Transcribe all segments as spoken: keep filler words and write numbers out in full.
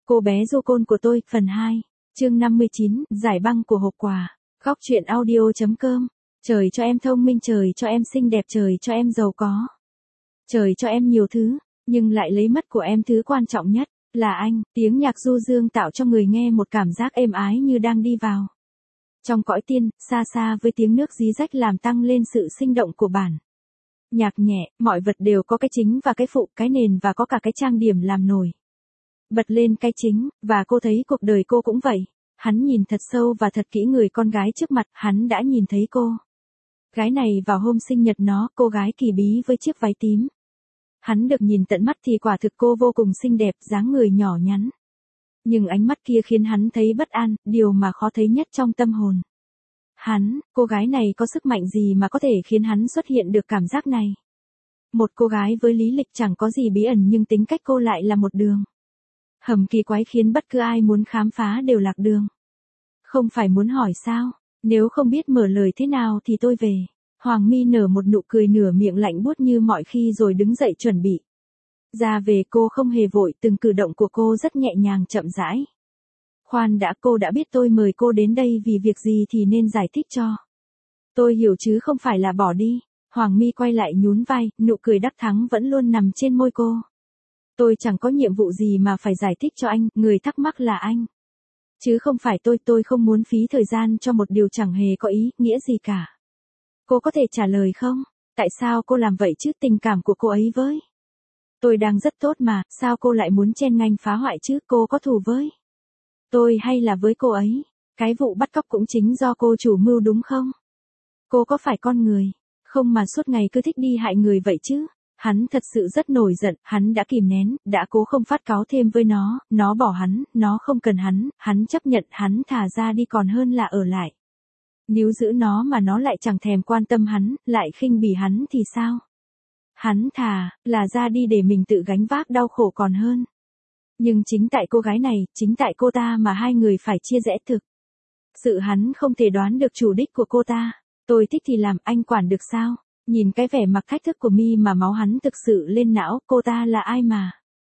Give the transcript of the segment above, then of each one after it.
Cô bé du côn của tôi, phần hai, chương năm mươi chín, giải băng của hộp quà. Góc truyện audio.com. Trời cho em thông minh, trời cho em xinh đẹp, trời cho em giàu có. Trời cho em nhiều thứ, nhưng lại lấy mất của em thứ quan trọng nhất, là anh. Tiếng nhạc du dương tạo cho người nghe một cảm giác êm ái như đang đi vào trong cõi tiên, xa xa với tiếng nước rí rách làm tăng lên sự sinh động của bản nhạc nhẹ. Mọi vật đều có cái chính và cái phụ, cái nền và có cả cái trang điểm làm nổi bật lên cái chính, và cô thấy cuộc đời cô cũng vậy. Hắn nhìn thật sâu và thật kỹ người con gái trước mặt, hắn đã nhìn thấy cô gái này vào hôm sinh nhật nó, cô gái kỳ bí với chiếc váy tím. Hắn được nhìn tận mắt thì quả thực cô vô cùng xinh đẹp, dáng người nhỏ nhắn. Nhưng ánh mắt kia khiến hắn thấy bất an, điều mà khó thấy nhất trong tâm hồn hắn. Cô gái này có sức mạnh gì mà có thể khiến hắn xuất hiện được cảm giác này? Một cô gái với lý lịch chẳng có gì bí ẩn, nhưng tính cách cô lại là một đường hầm kỳ quái khiến bất cứ ai muốn khám phá đều lạc đường. Không phải muốn hỏi sao? Nếu không biết mở lời thế nào thì tôi về. Hoàng Mi nở một nụ cười nửa miệng lạnh buốt như mọi khi rồi đứng dậy chuẩn bị ra về. Cô không hề vội, từng cử động của cô rất nhẹ nhàng chậm rãi. Khoan đã, cô đã biết tôi mời cô đến đây vì việc gì thì nên giải thích cho tôi hiểu chứ không phải là bỏ đi. Hoàng Mi quay lại nhún vai, nụ cười đắc thắng vẫn luôn nằm trên môi cô. Tôi chẳng có nhiệm vụ gì mà phải giải thích cho anh, người thắc mắc là anh, chứ không phải tôi. Tôi không muốn phí thời gian cho một điều chẳng hề có ý nghĩa gì cả. Cô có thể trả lời không? Tại sao cô làm vậy chứ? Tình cảm của cô ấy với tôi đang rất tốt mà, sao cô lại muốn chen ngang phá hoại chứ? Cô có thù với tôi hay là với cô ấy? Cái vụ bắt cóc cũng chính do cô chủ mưu đúng không? Cô có phải con người không mà suốt ngày cứ thích đi hại người vậy chứ? Hắn thật sự rất nổi giận, hắn đã kìm nén, đã cố không phát cáu thêm với nó, nó bỏ hắn, nó không cần hắn, hắn chấp nhận, hắn thả ra đi còn hơn là ở lại. Níu giữ nó mà nó lại chẳng thèm quan tâm hắn, lại khinh bỉ hắn thì sao? Hắn thà là ra đi để mình tự gánh vác đau khổ còn hơn. Nhưng chính tại cô gái này, chính tại cô ta mà hai người phải chia rẽ thực sự. Hắn không thể đoán được chủ đích của cô ta. Tôi thích thì làm, anh quản được sao? Nhìn cái vẻ mặt thách thức của Mi mà máu hắn thực sự lên não. Cô ta là ai mà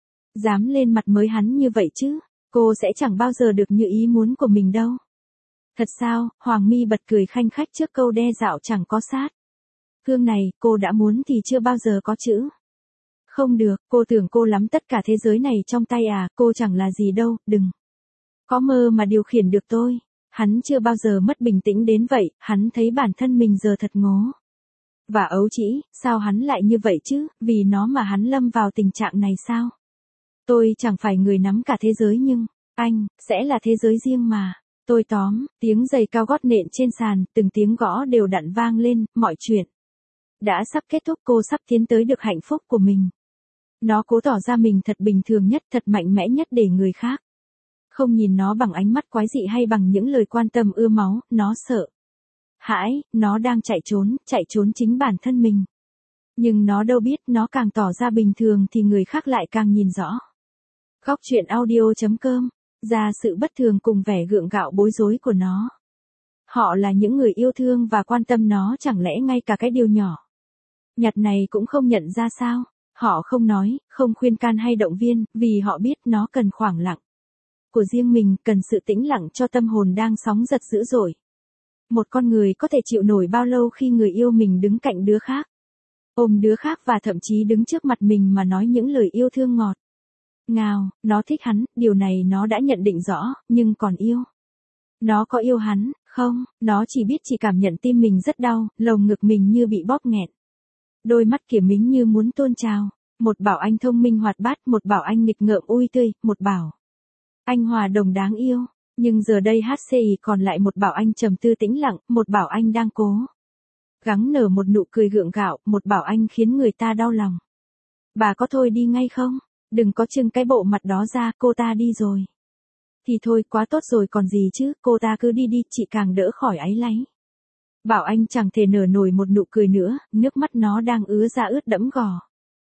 dám lên mặt mới hắn như vậy chứ? Cô sẽ chẳng bao giờ được như ý muốn của mình đâu. Thật sao? Hoàng Mi bật cười khanh khách trước câu đe dọa chẳng có sát gương này. Cô đã muốn thì chưa bao giờ có chữ không được. Cô tưởng cô nắm tất cả thế giới này trong tay à? Cô chẳng là gì đâu, đừng có mơ mà điều khiển được tôi. Hắn chưa bao giờ mất bình tĩnh đến vậy. Hắn thấy bản thân mình giờ thật ngố và ấu trĩ. Sao hắn lại như vậy chứ? Vì nó mà hắn lâm vào tình trạng này sao? Tôi chẳng phải người nắm cả thế giới, nhưng anh sẽ là thế giới riêng mà. Tôi tóm, tiếng giày cao gót nện trên sàn, từng tiếng gõ đều đặn vang lên. Mọi chuyện đã sắp kết thúc, cô sắp tiến tới được hạnh phúc của mình. Nó cố tỏ ra mình thật bình thường nhất, thật mạnh mẽ nhất để người khác không nhìn nó bằng ánh mắt quái dị hay bằng những lời quan tâm ưa máu. Nó sợ hãi, nó đang chạy trốn, chạy trốn chính bản thân mình. Nhưng nó đâu biết, nó càng tỏ ra bình thường thì người khác lại càng nhìn rõ. Góc truyện audio.com. Ra sự bất thường cùng vẻ gượng gạo bối rối của nó. Họ là những người yêu thương và quan tâm nó, chẳng lẽ ngay cả cái điều nhỏ nhặt này cũng không nhận ra sao? Họ không nói, không khuyên can hay động viên, vì họ biết nó cần khoảng lặng của riêng mình, cần sự tĩnh lặng cho tâm hồn đang sóng giật dữ dội. Một con người có thể chịu nổi bao lâu khi người yêu mình đứng cạnh đứa khác, ôm đứa khác và thậm chí đứng trước mặt mình mà nói những lời yêu thương ngọt ngào? Nó thích hắn, điều này nó đã nhận định rõ, nhưng còn yêu nó có yêu hắn không? Nó chỉ biết chỉ cảm nhận tim mình rất đau, lồng ngực mình như bị bóp nghẹn, đôi mắt kia mính như muốn tuôn trào. Một bảo anh thông minh hoạt bát, một bảo anh nghịch ngợm ui tươi, một bảo anh hòa đồng đáng yêu. Nhưng giờ đây hát xê i còn lại một bảo anh trầm tư tĩnh lặng, một bảo anh đang cố gắng nở một nụ cười gượng gạo, một bảo anh khiến người ta đau lòng. Bà có thôi đi ngay không? Đừng có trưng cái bộ mặt đó ra. Cô ta đi rồi thì thôi, quá tốt rồi còn gì chứ? Cô ta cứ đi đi, chị càng đỡ khỏi áy náy. Bảo anh chẳng thể nở nổi một nụ cười nữa, nước mắt nó đang ứa ra ướt đẫm gò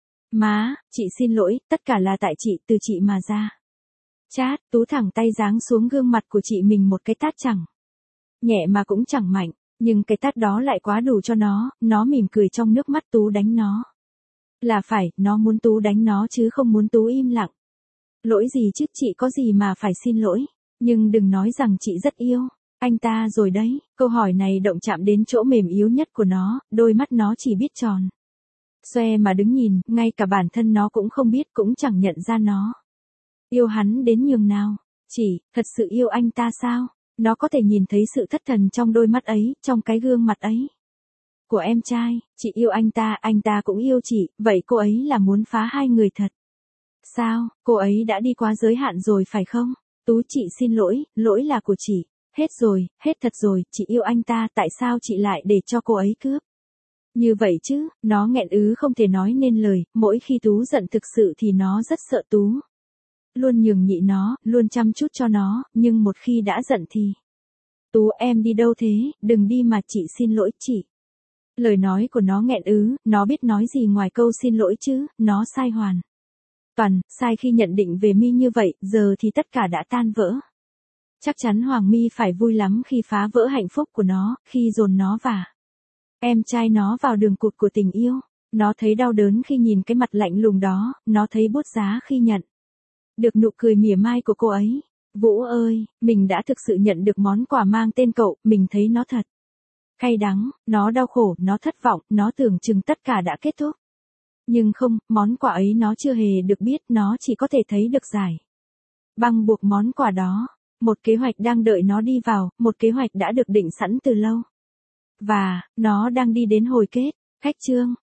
má. Chị xin lỗi, tất cả là tại chị, từ chị mà ra. Chát, Tú thẳng tay giáng xuống gương mặt của chị mình một cái tát chẳng nhẹ mà cũng chẳng mạnh, nhưng cái tát đó lại quá đủ cho nó. Nó mỉm cười trong nước mắt. Tú đánh nó là phải, nó muốn Tú đánh nó chứ không muốn Tú im lặng. Lỗi gì chứ, chị có gì mà phải xin lỗi. Nhưng đừng nói rằng chị rất yêu anh ta rồi đấy. Câu hỏi này động chạm đến chỗ mềm yếu nhất của nó, đôi mắt nó chỉ biết tròn xoe mà đứng nhìn, ngay cả bản thân nó cũng không biết, cũng chẳng nhận ra nó yêu hắn đến nhường nào. Chỉ, thật sự yêu anh ta sao? Nó có thể nhìn thấy sự thất thần trong đôi mắt ấy, trong cái gương mặt ấy của em trai. Chị yêu anh ta, anh ta cũng yêu chị, vậy cô ấy là muốn phá hai người thật sao? Cô ấy đã đi quá giới hạn rồi phải không? Tú, chị xin lỗi, lỗi là của chị. Hết rồi, hết thật rồi, chị yêu anh ta, tại sao chị lại để cho cô ấy cướp? Như vậy chứ, nó nghẹn ứ không thể nói nên lời, mỗi khi Tú giận thực sự thì nó rất sợ Tú. Luôn nhường nhịn nó, luôn chăm chút cho nó, nhưng một khi đã giận thì... Tú, em đi đâu thế, đừng đi mà, chị xin lỗi, chị. Lời nói của nó nghẹn ứ, nó biết nói gì ngoài câu xin lỗi chứ, nó sai hoàn toàn, sai khi nhận định về My như vậy, giờ thì tất cả đã tan vỡ. Chắc chắn Hoàng My phải vui lắm khi phá vỡ hạnh phúc của nó, khi dồn nó và em trai nó vào đường cụt của tình yêu. Nó thấy đau đớn khi nhìn cái mặt lạnh lùng đó, nó thấy bút giá khi nhận được nụ cười mỉa mai của cô ấy. Vũ ơi, mình đã thực sự nhận được món quà mang tên cậu, mình thấy nó thật cay đắng, nó đau khổ, nó thất vọng, nó tưởng chừng tất cả đã kết thúc. Nhưng không, món quà ấy nó chưa hề được biết, nó chỉ có thể thấy được giải băng buộc món quà đó. Một kế hoạch đang đợi nó đi vào, một kế hoạch đã được định sẵn từ lâu. Và, nó đang đi đến hồi kết. Khách chương